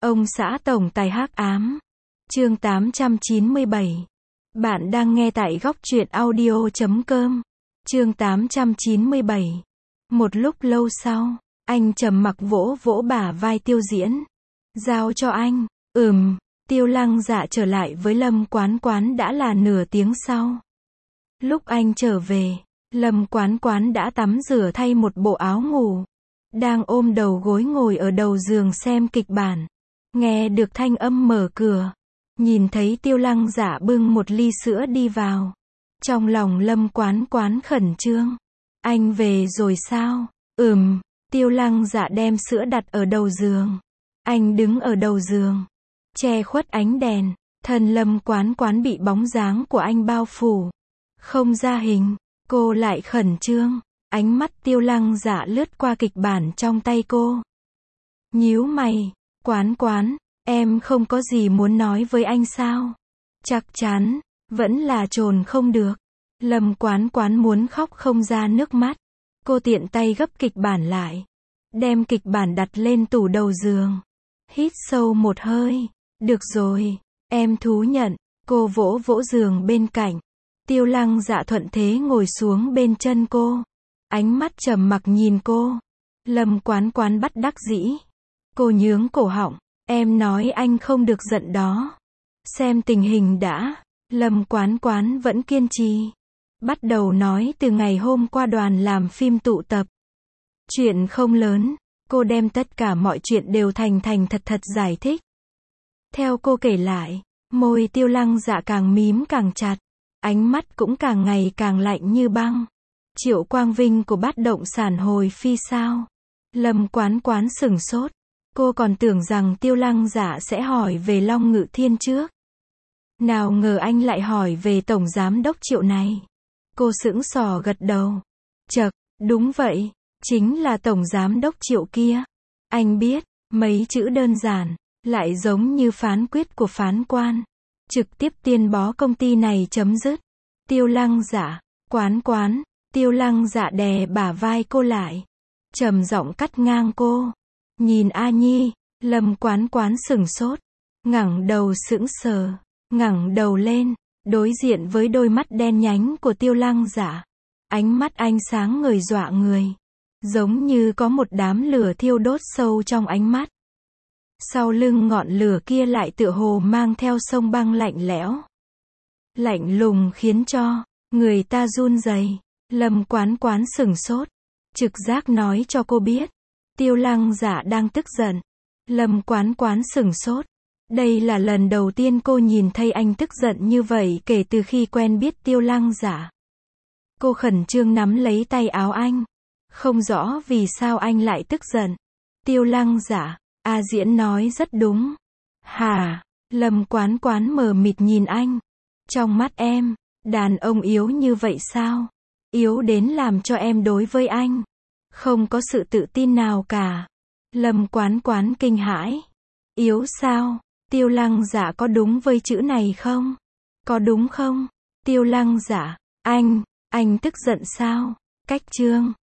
Ông xã tổng tài hắc ám. Chương 897. Bạn đang nghe tại góc truyện audio.com. Chương 897. Một lúc lâu sau, anh trầm mặc vỗ vỗ bả vai Tiêu Diễn. Giao cho anh. Tiêu Lăng Dạ trở lại với Lâm Quán Quán đã là nửa tiếng sau. Lúc anh trở về, Lâm Quán Quán đã tắm rửa thay một bộ áo ngủ. Đang ôm đầu gối ngồi ở đầu giường xem kịch bản. Nghe được thanh âm mở cửa. Nhìn thấy Tiêu Lăng Dạ bưng một ly sữa đi vào. Trong lòng Lâm Quán Quán khẩn trương. Anh về rồi sao? Tiêu Lăng Dạ đem sữa đặt ở đầu giường. Anh đứng ở đầu giường, che khuất ánh đèn. Thân Lâm Quán Quán bị bóng dáng của anh bao phủ. Không ra hình, cô lại khẩn trương. Ánh mắt Tiêu Lăng Dạ lướt qua kịch bản trong tay cô. Nhíu mày, Quán Quán, em không có gì muốn nói với anh sao? Chắc chắn, vẫn là trồn không được. Lâm Quán Quán muốn khóc không ra nước mắt. Cô tiện tay gấp kịch bản lại. Đem kịch bản đặt lên tủ đầu giường. Hít sâu một hơi. Được rồi, em thú nhận. Cô vỗ vỗ giường bên cạnh. Tiêu Lăng Dạ thuận thế ngồi xuống bên chân cô. Ánh mắt trầm mặc nhìn cô. Lâm Quán Quán bất đắc dĩ. Cô nhướng cổ họng. Em nói anh không được giận đó. Xem tình hình đã. Lâm Quán Quán vẫn kiên trì. Bắt đầu nói từ ngày hôm qua đoàn làm phim tụ tập. Chuyện không lớn. Cô đem tất cả mọi chuyện đều thành thật thật giải thích. Theo cô kể lại, môi Tiêu Lăng Dạ càng mím càng chặt. Ánh mắt cũng càng ngày càng lạnh như băng. Triệu Quang Vinh của Bát Động Sản hồi phi sao? Lâm Quán Quán sửng sốt. Cô còn tưởng rằng Tiêu Lăng Dạ sẽ hỏi về Long Ngự Thiên trước. Nào ngờ anh lại hỏi về Tổng Giám Đốc Triệu này. Cô sững sờ gật đầu. Chậc, đúng vậy, chính là Tổng Giám Đốc Triệu kia. Anh biết, mấy chữ đơn giản, lại giống như phán quyết của phán quan. Trực tiếp tuyên bố công ty này chấm dứt. Tiêu Lăng Dạ, Quán Quán, Tiêu Lăng Dạ đè bả vai cô lại. Trầm giọng cắt ngang cô. Nhìn A Nhi, Lâm Quán Quán sửng sốt. Ngẩng đầu sững sờ, ngẩng đầu lên, đối diện với đôi mắt đen nhánh của Tiêu Lăng Dạ. Ánh mắt anh sáng ngời dọa người. Giống như có một đám lửa thiêu đốt sâu trong ánh mắt. Sau lưng ngọn lửa kia lại tựa hồ mang theo sông băng lạnh lẽo. Lạnh lùng khiến cho người ta run rẩy. Lâm Quán Quán sửng sốt. Trực giác nói cho cô biết. Tiêu Lăng Dạ đang tức giận. Lâm Quán Quán sửng sốt. Đây là lần đầu tiên cô nhìn thấy anh tức giận như vậy kể từ khi quen biết Tiêu Lăng Dạ. Cô khẩn trương nắm lấy tay áo anh. Không rõ vì sao anh lại tức giận. Tiêu Lăng Dạ, A Diễn nói rất đúng. Hả? Lâm Quán Quán mờ mịt nhìn anh. Trong mắt em, đàn ông yếu như vậy sao? Yếu đến làm cho em đối với anh không có sự tự tin nào cả. Lâm Quán Quán kinh hãi. Yếu sao? Tiêu Lăng Dạ có đúng với chữ này không? Có đúng không? Tiêu Lăng Dạ, anh tức giận sao? Cách chương